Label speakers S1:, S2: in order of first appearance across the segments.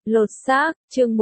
S1: Lột xác, chương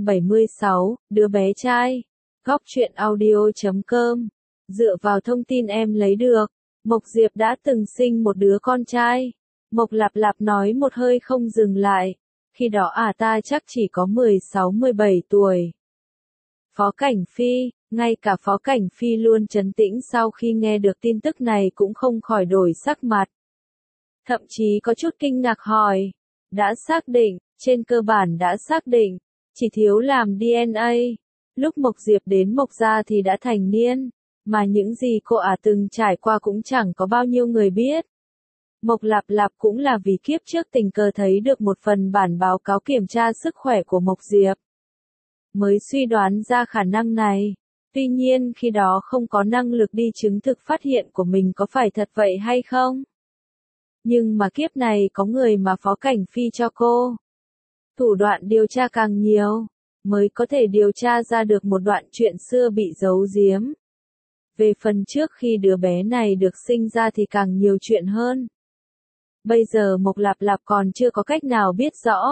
S1: 176, đứa bé trai. Góc truyện audio.com. Dựa vào thông tin em lấy được, Mộc Diệp đã từng sinh một đứa con trai. Mộc Lạp Lạp nói một hơi không dừng lại. Khi đó ta chắc chỉ có 16-17 tuổi. Phó Cảnh Phi, ngay cả Phó Cảnh Phi luôn trấn tĩnh sau khi nghe được tin tức này cũng không khỏi đổi sắc mặt. Thậm chí có chút kinh ngạc hỏi. Đã xác định, trên cơ bản đã xác định, chỉ thiếu làm DNA. Lúc Mộc Diệp đến Mộc gia thì đã thành niên, mà những gì cô từng trải qua cũng chẳng có bao nhiêu người biết. Mộc Lạp Lạp cũng là vì kiếp trước tình cờ thấy được một phần bản báo cáo kiểm tra sức khỏe của Mộc Diệp, mới suy đoán ra khả năng này. Tuy nhiên khi đó không có năng lực đi chứng thực phát hiện của mình có phải thật vậy hay không. Nhưng mà kiếp này có người mà Phó Cảnh Phi cho cô. Thủ đoạn điều tra càng nhiều, mới có thể điều tra ra được một đoạn chuyện xưa bị giấu giếm. Về phần trước khi đứa bé này được sinh ra thì càng nhiều chuyện hơn. Bây giờ Mộc Lạp Lạp còn chưa có cách nào biết rõ.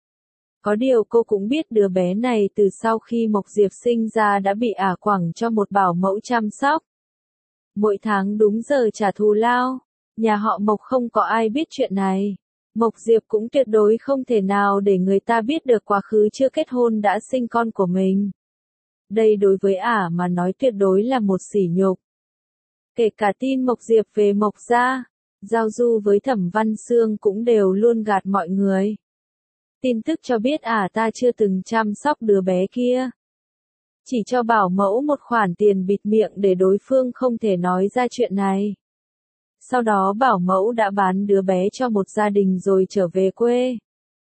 S1: Có điều cô cũng biết đứa bé này từ sau khi Mộc Diệp sinh ra đã bị quẳng cho một bảo mẫu chăm sóc. Mỗi tháng đúng giờ trả thù lao. Nhà họ Mộc không có ai biết chuyện này. Mộc Diệp cũng tuyệt đối không thể nào để người ta biết được quá khứ chưa kết hôn đã sinh con của mình. Đây đối với mà nói tuyệt đối là một sỉ nhục. Kể cả tin Mộc Diệp về Mộc gia, giao du với Thẩm Văn Sương cũng đều luôn gạt mọi người. Tin tức cho biết ta chưa từng chăm sóc đứa bé kia. Chỉ cho bảo mẫu một khoản tiền bịt miệng để đối phương không thể nói ra chuyện này. Sau đó bảo mẫu đã bán đứa bé cho một gia đình rồi trở về quê.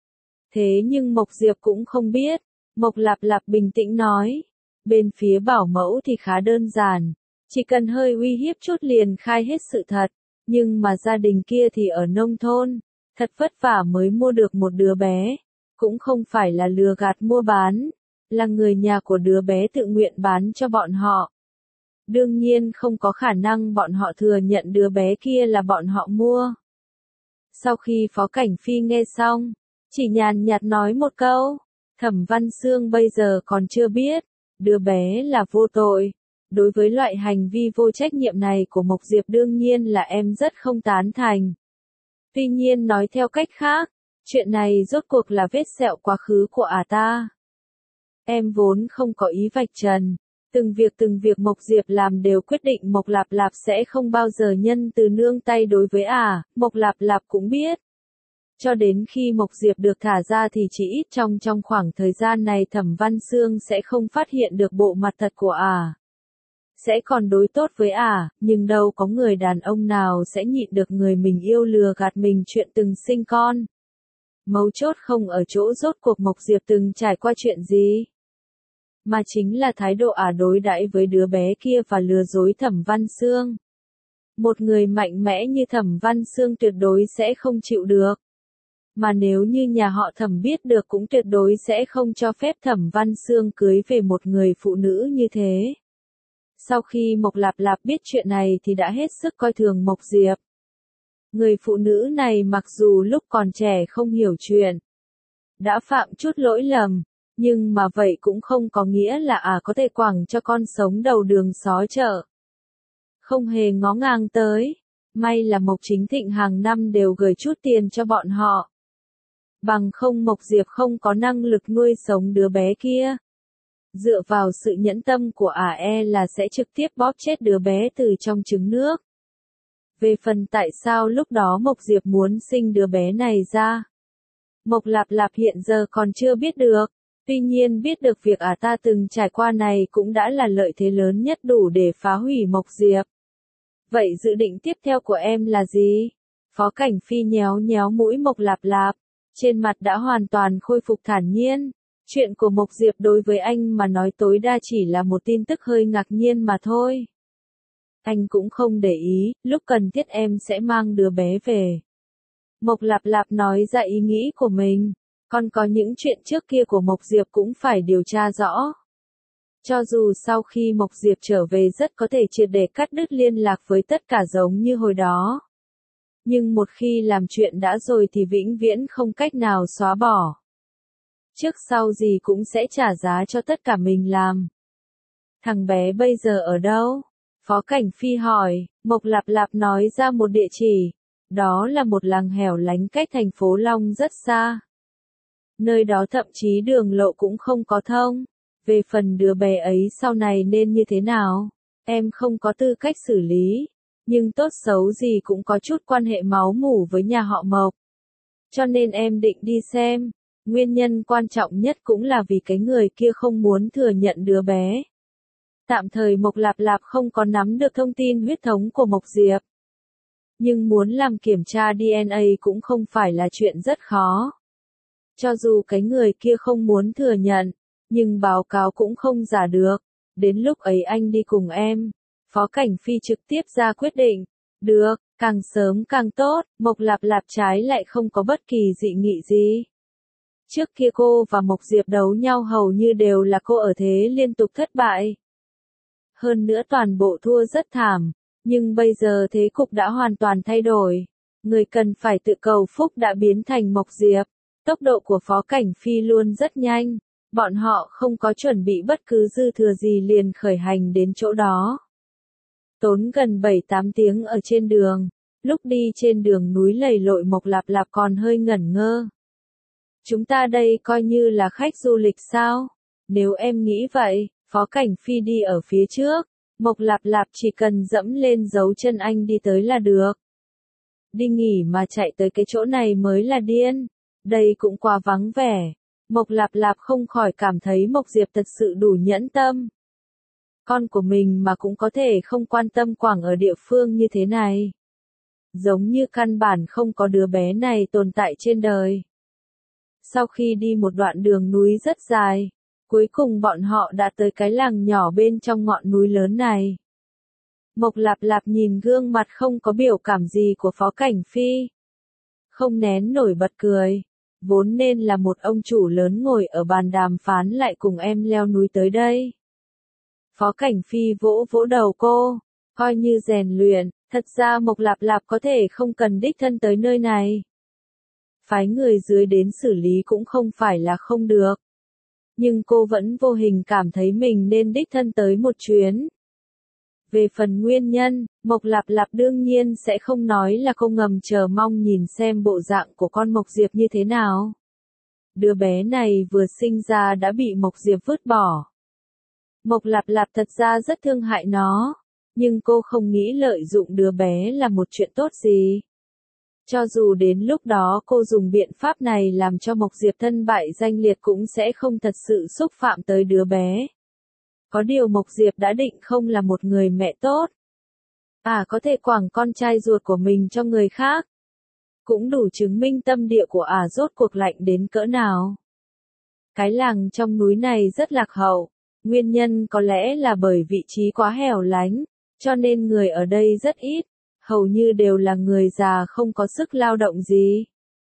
S1: Thế nhưng Mộc Diệp cũng không biết. Mộc Lạp Lạp bình tĩnh nói. Bên phía bảo mẫu thì khá đơn giản. Chỉ cần hơi uy hiếp chút liền khai hết sự thật. Nhưng mà gia đình kia thì ở nông thôn. Thật vất vả mới mua được một đứa bé. Cũng không phải là lừa gạt mua bán. Là người nhà của đứa bé tự nguyện bán cho bọn họ. Đương nhiên không có khả năng bọn họ thừa nhận đứa bé kia là bọn họ mua. Sau khi Phó Cảnh Phi nghe xong, chỉ nhàn nhạt nói một câu, Thẩm Văn Sương bây giờ còn chưa biết, đứa bé là vô tội. Đối với loại hành vi vô trách nhiệm này của Mộc Diệp đương nhiên là em rất không tán thành. Tuy nhiên nói theo cách khác, chuyện này rốt cuộc là vết sẹo quá khứ của ta. Em vốn không có ý vạch trần. Từng việc Mộc Diệp làm đều quyết định Mộc Lạp Lạp sẽ không bao giờ nhân từ nương tay đối với Mộc Lạp Lạp cũng biết. Cho đến khi Mộc Diệp được thả ra thì chỉ ít trong khoảng thời gian này Thẩm Văn Sương sẽ không phát hiện được bộ mặt thật của Sẽ còn đối tốt với nhưng đâu có người đàn ông nào sẽ nhịn được người mình yêu lừa gạt mình chuyện từng sinh con. Mấu chốt không ở chỗ rốt cuộc Mộc Diệp từng trải qua chuyện gì, mà chính là thái độ đối đãi với đứa bé kia và lừa dối Thẩm Văn Sương. Một người mạnh mẽ như Thẩm Văn Sương tuyệt đối sẽ không chịu được. Mà nếu như nhà họ Thẩm biết được cũng tuyệt đối sẽ không cho phép Thẩm Văn Sương cưới về một người phụ nữ như thế. Sau khi Mộc Lạp Lạp biết chuyện này thì đã hết sức coi thường Mộc Diệp. Người phụ nữ này mặc dù lúc còn trẻ không hiểu chuyện, đã phạm chút lỗi lầm. Nhưng mà vậy cũng không có nghĩa là có thể quẳng cho con sống đầu đường xó chợ. Không hề ngó ngang tới. May là Mộc Chính Thịnh hàng năm đều gửi chút tiền cho bọn họ. Bằng không Mộc Diệp không có năng lực nuôi sống đứa bé kia. Dựa vào sự nhẫn tâm của là sẽ trực tiếp bóp chết đứa bé từ trong trứng nước. Về phần tại sao lúc đó Mộc Diệp muốn sinh đứa bé này ra, Mộc Lạp Lạp hiện giờ còn chưa biết được. Tuy nhiên biết được việc ta từng trải qua này cũng đã là lợi thế lớn nhất đủ để phá hủy Mộc Diệp. Vậy dự định tiếp theo của em là gì? Phó Cảnh Phi nhéo nhéo mũi Mộc Lạp Lạp, trên mặt đã hoàn toàn khôi phục thản nhiên. Chuyện của Mộc Diệp đối với anh mà nói tối đa chỉ là một tin tức hơi ngạc nhiên mà thôi. Anh cũng không để ý, lúc cần thiết em sẽ mang đứa bé về. Mộc Lạp Lạp nói ra ý nghĩ của mình. Còn có những chuyện trước kia của Mộc Diệp cũng phải điều tra rõ. Cho dù sau khi Mộc Diệp trở về rất có thể triệt để cắt đứt liên lạc với tất cả giống như hồi đó. Nhưng một khi làm chuyện đã rồi thì vĩnh viễn không cách nào xóa bỏ. Trước sau gì cũng sẽ trả giá cho tất cả mình làm. Thằng bé bây giờ ở đâu? Phó Cảnh Phi hỏi, Mộc Lạp Lạp nói ra một địa chỉ. Đó là một làng hẻo lánh cách thành phố Long rất xa. Nơi đó thậm chí đường lộ cũng không có thông. Về phần đứa bé ấy sau này nên như thế nào, em không có tư cách xử lý. Nhưng tốt xấu gì cũng có chút quan hệ máu mủ với nhà họ Mộc. Cho nên em định đi xem. Nguyên nhân quan trọng nhất cũng là vì cái người kia không muốn thừa nhận đứa bé. Tạm thời Mộc Lạp Lạp không có nắm được thông tin huyết thống của Mộc Diệp. Nhưng muốn làm kiểm tra DNA cũng không phải là chuyện rất khó. Cho dù cái người kia không muốn thừa nhận, nhưng báo cáo cũng không giả được. Đến lúc ấy anh đi cùng em. Phó Cảnh Phi trực tiếp ra quyết định. Được, càng sớm càng tốt. Mộc Lạp Lạp trái lại không có bất kỳ dị nghị gì. Trước kia cô và Mộc Diệp đấu nhau hầu như đều là cô ở thế liên tục thất bại. Hơn nữa toàn bộ thua rất thảm. Nhưng bây giờ thế cục đã hoàn toàn thay đổi. Người cần phải tự cầu phúc đã biến thành Mộc Diệp. Tốc độ của Phó Cảnh Phi luôn rất nhanh. Bọn họ không có chuẩn bị bất cứ dư thừa gì liền khởi hành đến chỗ đó. Tốn gần 7-8 tiếng ở trên đường. Lúc đi trên đường núi lầy lội Mộc Lạp Lạp còn hơi ngẩn ngơ. Chúng ta đây coi như là khách du lịch sao? Nếu em nghĩ vậy, Phó Cảnh Phi đi ở phía trước. Mộc Lạp Lạp chỉ cần dẫm lên dấu chân anh đi tới là được. Đi nghỉ mà chạy tới cái chỗ này mới là điên. Đây cũng quá vắng vẻ. Mộc Lạp Lạp không khỏi cảm thấy Mộc Diệp thật sự đủ nhẫn tâm. Con của mình mà cũng có thể không quan tâm quảng ở địa phương như thế này. Giống như căn bản không có đứa bé này tồn tại trên đời. Sau khi đi một đoạn đường núi rất dài, cuối cùng bọn họ đã tới cái làng nhỏ bên trong ngọn núi lớn này. Mộc Lạp Lạp nhìn gương mặt không có biểu cảm gì của Phó Cảnh Phi. Không nén nổi bật cười. Vốn nên là một ông chủ lớn ngồi ở bàn đàm phán lại cùng em leo núi tới đây. Phó Cảnh Phi vỗ vỗ đầu cô, coi như rèn luyện, thật ra Mộc Lạp Lạp có thể không cần đích thân tới nơi này. Phái người dưới đến xử lý cũng không phải là không được. Nhưng cô vẫn vô hình cảm thấy mình nên đích thân tới một chuyến. Về phần nguyên nhân, Mộc Lạp Lạp đương nhiên sẽ không nói là cô ngầm chờ mong nhìn xem bộ dạng của con Mộc Diệp như thế nào. Đứa bé này vừa sinh ra đã bị Mộc Diệp vứt bỏ. Mộc Lạp Lạp thật ra rất thương hại nó, nhưng cô không nghĩ lợi dụng đứa bé là một chuyện tốt gì. Cho dù đến lúc đó cô dùng biện pháp này làm cho Mộc Diệp thân bại danh liệt cũng sẽ không thật sự xúc phạm tới đứa bé. Có điều Mộc Diệp đã định không là một người mẹ tốt. Có thể quẳng con trai ruột của mình cho người khác. Cũng đủ chứng minh tâm địa của rốt cuộc lạnh đến cỡ nào. Cái làng trong núi này rất lạc hậu. Nguyên nhân có lẽ là bởi vị trí quá hẻo lánh, cho nên người ở đây rất ít. Hầu như đều là người già không có sức lao động gì.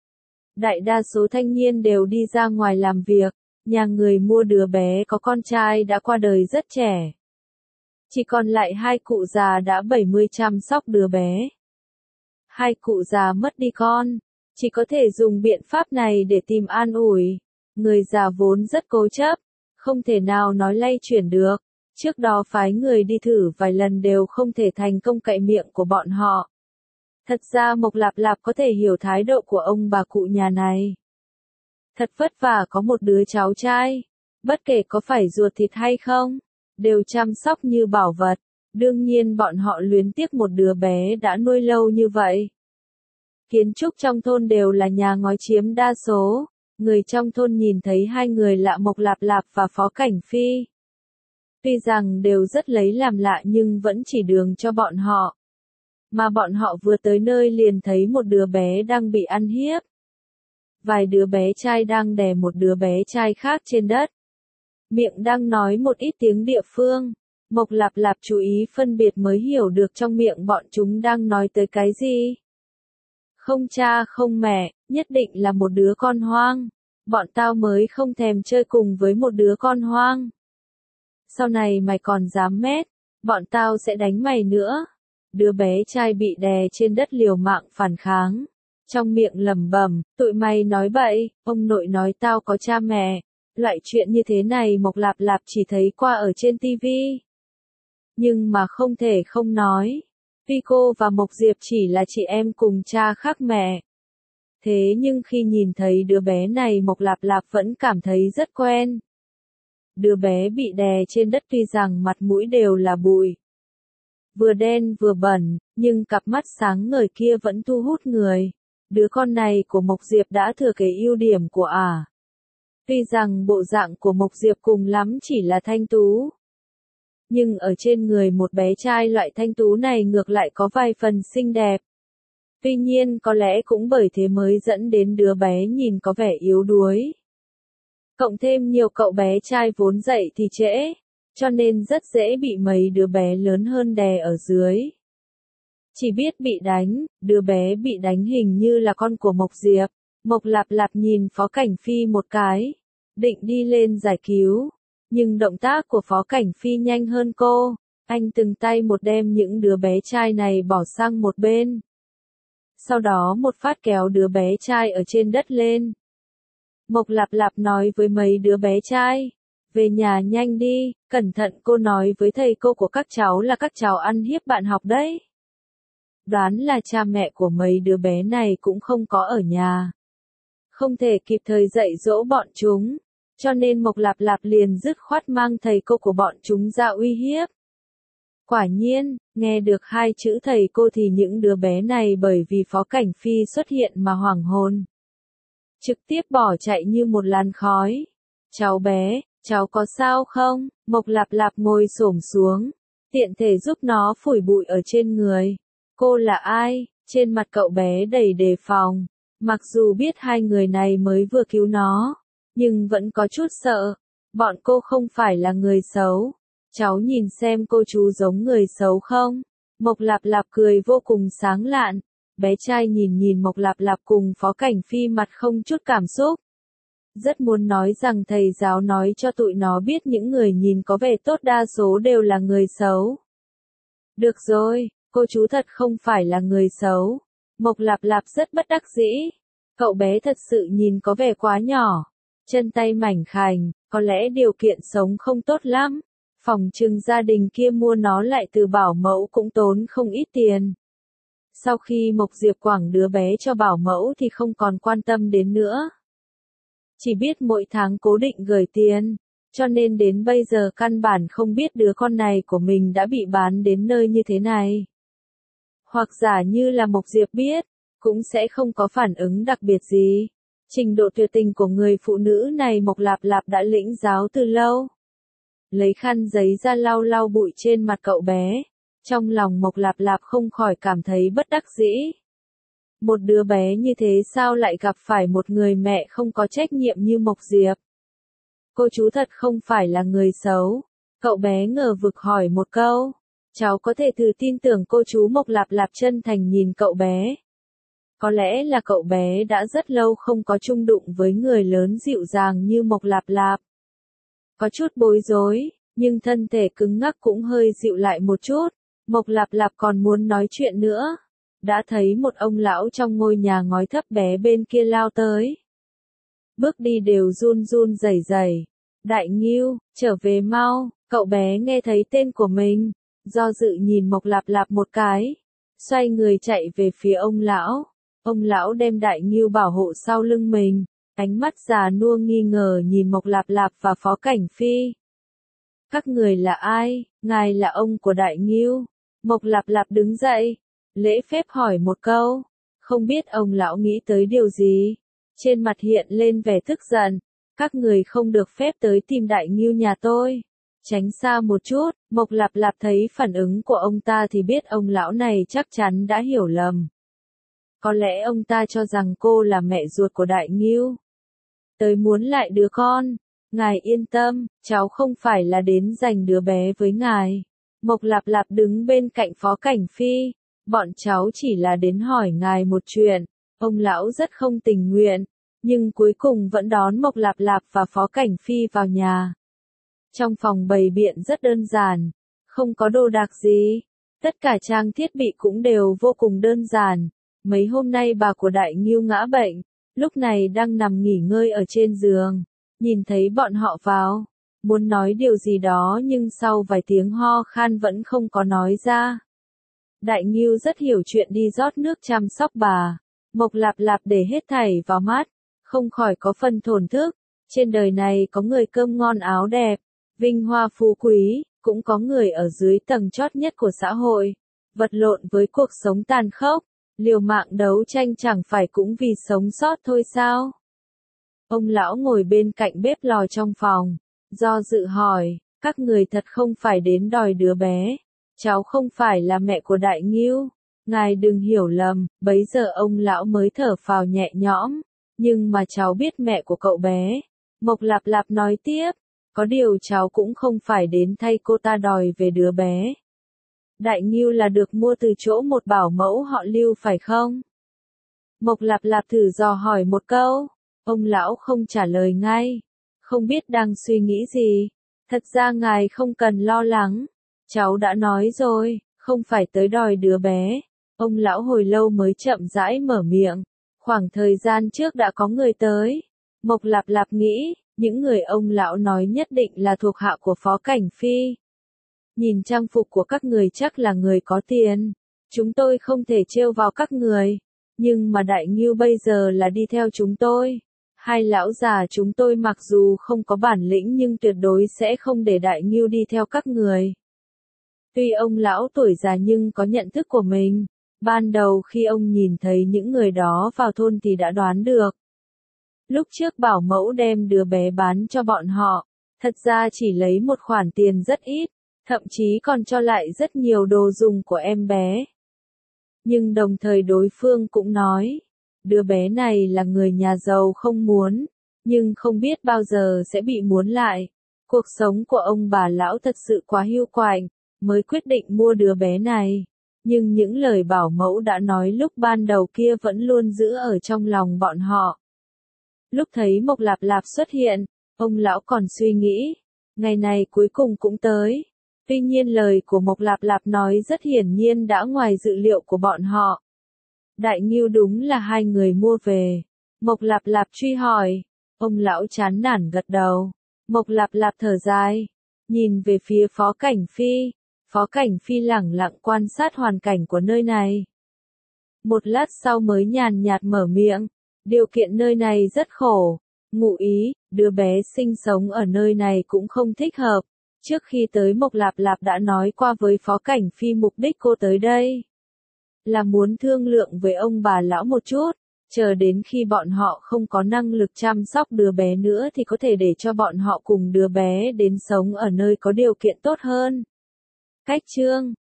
S1: Đại đa số thanh niên đều đi ra ngoài làm việc. Nhà người mua đứa bé có con trai đã qua đời rất trẻ. Chỉ còn lại hai cụ già đã 70 chăm sóc đứa bé. Hai cụ già mất đi con, chỉ có thể dùng biện pháp này để tìm an ủi. Người già vốn rất cố chấp, không thể nào nói lay chuyển được. Trước đó phái người đi thử vài lần đều không thể thành công cậy miệng của bọn họ. Thật ra Mộc Lạp Lạp có thể hiểu thái độ của ông bà cụ nhà này. Thật vất vả có một đứa cháu trai, bất kể có phải ruột thịt hay không, đều chăm sóc như bảo vật, đương nhiên bọn họ luyến tiếc một đứa bé đã nuôi lâu như vậy. Kiến trúc trong thôn đều là nhà ngói chiếm đa số, người trong thôn nhìn thấy hai người lạ Mộc Lạp Lạp và Phó Cảnh Phi. Tuy rằng đều rất lấy làm lạ nhưng vẫn chỉ đường cho bọn họ. Mà bọn họ vừa tới nơi liền thấy một đứa bé đang bị ăn hiếp. Vài đứa bé trai đang đè một đứa bé trai khác trên đất. Miệng đang nói một ít tiếng địa phương. Mộc Lạp Lạp chú ý phân biệt mới hiểu được trong miệng bọn chúng đang nói tới cái gì. Không cha không mẹ, nhất định là một đứa con hoang. Bọn tao mới không thèm chơi cùng với một đứa con hoang. Sau này mày còn dám mét, bọn tao sẽ đánh mày nữa. Đứa bé trai bị đè trên đất liều mạng phản kháng. trong miệng lẩm bẩm, tụi mày nói bậy, ông nội nói tao có cha mẹ. Loại chuyện như thế này Mộc Lạp Lạp chỉ thấy qua ở trên tivi. Nhưng mà không thể không nói. Tuy cô và Mộc Diệp chỉ là chị em cùng cha khác mẹ. Thế nhưng khi nhìn thấy đứa bé này Mộc Lạp Lạp vẫn cảm thấy rất quen. Đứa bé bị đè trên đất tuy rằng mặt mũi đều là bụi. Vừa đen vừa bẩn, nhưng cặp mắt sáng ngời kia vẫn thu hút người. Đứa con này của Mộc Diệp đã thừa kế ưu điểm của ả. Tuy rằng bộ dạng của Mộc Diệp cùng lắm chỉ là thanh tú. Nhưng ở trên người một bé trai loại thanh tú này ngược lại có vài phần xinh đẹp. Tuy nhiên có lẽ cũng bởi thế mới dẫn đến đứa bé nhìn có vẻ yếu đuối. Cộng thêm nhiều cậu bé trai vốn dậy thì trễ, cho nên rất dễ bị mấy đứa bé lớn hơn đè ở dưới. Chỉ biết bị đánh, đứa bé bị đánh hình như là con của Mộc Diệp. Mộc Lạp Lạp nhìn Phó Cảnh Phi một cái, định đi lên giải cứu. Nhưng động tác của Phó Cảnh Phi nhanh hơn cô, anh từng tay một đem những đứa bé trai này bỏ sang một bên. Sau đó một phát kéo đứa bé trai ở trên đất lên. Mộc Lạp Lạp nói với mấy đứa bé trai, về nhà nhanh đi, cẩn thận cô nói với thầy cô của các cháu là các cháu ăn hiếp bạn học đấy. Đoán là cha mẹ của mấy đứa bé này cũng không có ở nhà. Không thể kịp thời dạy dỗ bọn chúng, cho nên Mộc Lạp Lạp liền dứt khoát mang thầy cô của bọn chúng ra uy hiếp. Quả nhiên, nghe được hai chữ thầy cô thì những đứa bé này bởi vì Phó Cảnh Phi xuất hiện mà hoảng hồn. Trực tiếp bỏ chạy như một làn khói. Cháu bé, cháu có sao không? Mộc Lạp Lạp ngồi xổm xuống, tiện thể giúp nó phủi bụi ở trên người. Cô là ai? Trên mặt cậu bé đầy đề phòng. Mặc dù biết hai người này mới vừa cứu nó, nhưng vẫn có chút sợ. Bọn cô không phải là người xấu. Cháu nhìn xem cô chú giống người xấu không? Mộc Lạp Lạp cười vô cùng sáng lạn. Bé trai nhìn Mộc Lạp Lạp cùng Phó Cảnh Phi mặt không chút cảm xúc. Rất muốn nói rằng thầy giáo nói cho tụi nó biết những người nhìn có vẻ tốt đa số đều là người xấu. Được rồi, cô chú thật không phải là người xấu. Mộc Lạp Lạp rất bất đắc dĩ. Cậu bé thật sự nhìn có vẻ quá nhỏ. Chân tay mảnh khảnh, có lẽ điều kiện sống không tốt lắm. Phòng trừng gia đình kia mua nó lại từ bảo mẫu cũng tốn không ít tiền. Sau khi Mộc Diệp quẳng đứa bé cho bảo mẫu thì không còn quan tâm đến nữa. Chỉ biết mỗi tháng cố định gửi tiền, cho nên đến bây giờ căn bản không biết đứa con này của mình đã bị bán đến nơi như thế này. Hoặc giả như là Mộc Diệp biết, cũng sẽ không có phản ứng đặc biệt gì. Trình độ tuyệt tình của người phụ nữ này Mộc Lạp Lạp đã lĩnh giáo từ lâu. Lấy khăn giấy ra lau lau bụi trên mặt cậu bé. Trong lòng Mộc Lạp Lạp không khỏi cảm thấy bất đắc dĩ. Một đứa bé như thế sao lại gặp phải một người mẹ không có trách nhiệm như Mộc Diệp? Cô chú thật không phải là người xấu. Cậu bé ngờ vực hỏi một câu. Cháu có thể thử tin tưởng cô chú. Mộc Lạp Lạp chân thành nhìn cậu bé. Có lẽ là cậu bé đã rất lâu không có chung đụng với người lớn dịu dàng như Mộc Lạp Lạp. Có chút bối rối, nhưng thân thể cứng ngắc cũng hơi dịu lại một chút. Mộc Lạp Lạp còn muốn nói chuyện nữa. Đã thấy một ông lão trong ngôi nhà ngói thấp bé bên kia lao tới. Bước đi đều run run rẩy rẩy. Đại Ngưu, trở về mau. Cậu bé nghe thấy tên của mình, do dự nhìn Mộc Lạp Lạp một cái, xoay người chạy về phía ông lão. Ông lão đem Đại Ngưu bảo hộ sau lưng mình, ánh mắt già nua nghi ngờ nhìn Mộc Lạp Lạp và Phó Cảnh Phi. Các người là ai? Ngài là ông của Đại Ngưu. Mộc Lạp Lạp đứng dậy, lễ phép hỏi một câu. Không biết ông lão nghĩ tới điều gì? Trên mặt hiện lên vẻ tức giận. Các người không được phép tới tìm Đại Ngưu nhà tôi. Tránh xa một chút. Mộc Lạp Lạp thấy phản ứng của ông ta thì biết ông lão này chắc chắn đã hiểu lầm. Có lẽ ông ta cho rằng cô là mẹ ruột của Đại Ngưu. Tới muốn lại đứa con. Ngài yên tâm, cháu không phải là đến giành đứa bé với ngài. Mộc Lạp Lạp đứng bên cạnh Phó Cảnh Phi. Bọn cháu chỉ là đến hỏi ngài một chuyện. Ông lão rất không tình nguyện, nhưng cuối cùng vẫn đón Mộc Lạp Lạp và Phó Cảnh Phi vào nhà. Trong phòng bày biện rất đơn giản, không có đồ đạc gì. Tất cả trang thiết bị cũng đều vô cùng đơn giản. Mấy hôm nay bà của Đại Ngưu ngã bệnh, lúc này đang nằm nghỉ ngơi ở trên giường, nhìn thấy bọn họ vào, muốn nói điều gì đó nhưng sau vài tiếng ho khan vẫn không có nói ra. Đại Ngưu rất hiểu chuyện đi rót nước chăm sóc bà, Mộc Lạp Lạp để hết thảy vào mắt, không khỏi có phần thổn thức, trên đời này có người cơm ngon áo đẹp, vinh hoa phú quý, cũng có người ở dưới tầng chót nhất của xã hội, vật lộn với cuộc sống tàn khốc, liều mạng đấu tranh chẳng phải cũng vì sống sót thôi sao? Ông lão ngồi bên cạnh bếp lò trong phòng, do dự hỏi, các người thật không phải đến đòi đứa bé, cháu không phải là mẹ của Đại Ngưu, ngài đừng hiểu lầm, bấy giờ ông lão mới thở phào nhẹ nhõm, nhưng mà cháu biết mẹ của cậu bé. Mộc Lạp Lạp nói tiếp, có điều cháu cũng không phải đến thay cô ta đòi về đứa bé. Đại Ngưu là được mua từ chỗ một bảo mẫu họ Lưu phải không? Mộc Lạp Lạp thử dò hỏi một câu, ông lão không trả lời ngay, không biết đang suy nghĩ gì. Thật ra ngài không cần lo lắng, cháu đã nói rồi, không phải tới đòi đứa bé. Ông lão hồi lâu mới chậm rãi mở miệng, khoảng thời gian trước đã có người tới. Mộc Lạp Lạp nghĩ, những người ông lão nói nhất định là thuộc hạ của Phó Cảnh Phi. Nhìn trang phục của các người chắc là người có tiền, chúng tôi không thể trêu vào các người, nhưng mà Đại Ngưu bây giờ là đi theo chúng tôi. Hai lão già chúng tôi mặc dù không có bản lĩnh nhưng tuyệt đối sẽ không để Đại Ngưu đi theo các người. Tuy ông lão tuổi già nhưng có nhận thức của mình, ban đầu khi ông nhìn thấy những người đó vào thôn thì đã đoán được. Lúc trước bảo mẫu đem đứa bé bán cho bọn họ, thật ra chỉ lấy một khoản tiền rất ít, thậm chí còn cho lại rất nhiều đồ dùng của em bé. Nhưng đồng thời đối phương cũng nói, đứa bé này là người nhà giàu không muốn, nhưng không biết bao giờ sẽ bị muốn lại. Cuộc sống của ông bà lão thật sự quá hiu quạnh, mới quyết định mua đứa bé này. Nhưng những lời bảo mẫu đã nói lúc ban đầu kia vẫn luôn giữ ở trong lòng bọn họ. Lúc thấy Mộc Lạp Lạp xuất hiện, ông lão còn suy nghĩ, ngày này cuối cùng cũng tới. Tuy nhiên lời của Mộc Lạp Lạp nói rất hiển nhiên đã ngoài dự liệu của bọn họ. Đại Ngưu đúng là hai người mua về. Mộc Lạp Lạp truy hỏi. Ông lão chán nản gật đầu. Mộc Lạp Lạp thở dài, nhìn về phía Phó Cảnh Phi. Phó Cảnh Phi lẳng lặng quan sát hoàn cảnh của nơi này. Một lát sau mới nhàn nhạt mở miệng. Điều kiện nơi này rất khổ. Ngụ ý, đứa bé sinh sống ở nơi này cũng không thích hợp. Trước khi tới Mộc Lạp Lạp đã nói qua với Phó Cảnh Phi mục đích cô tới đây là muốn thương lượng với ông bà lão một chút, chờ đến khi bọn họ không có năng lực chăm sóc đứa bé nữa thì có thể để cho bọn họ cùng đứa bé đến sống ở nơi có điều kiện tốt hơn. Cách chương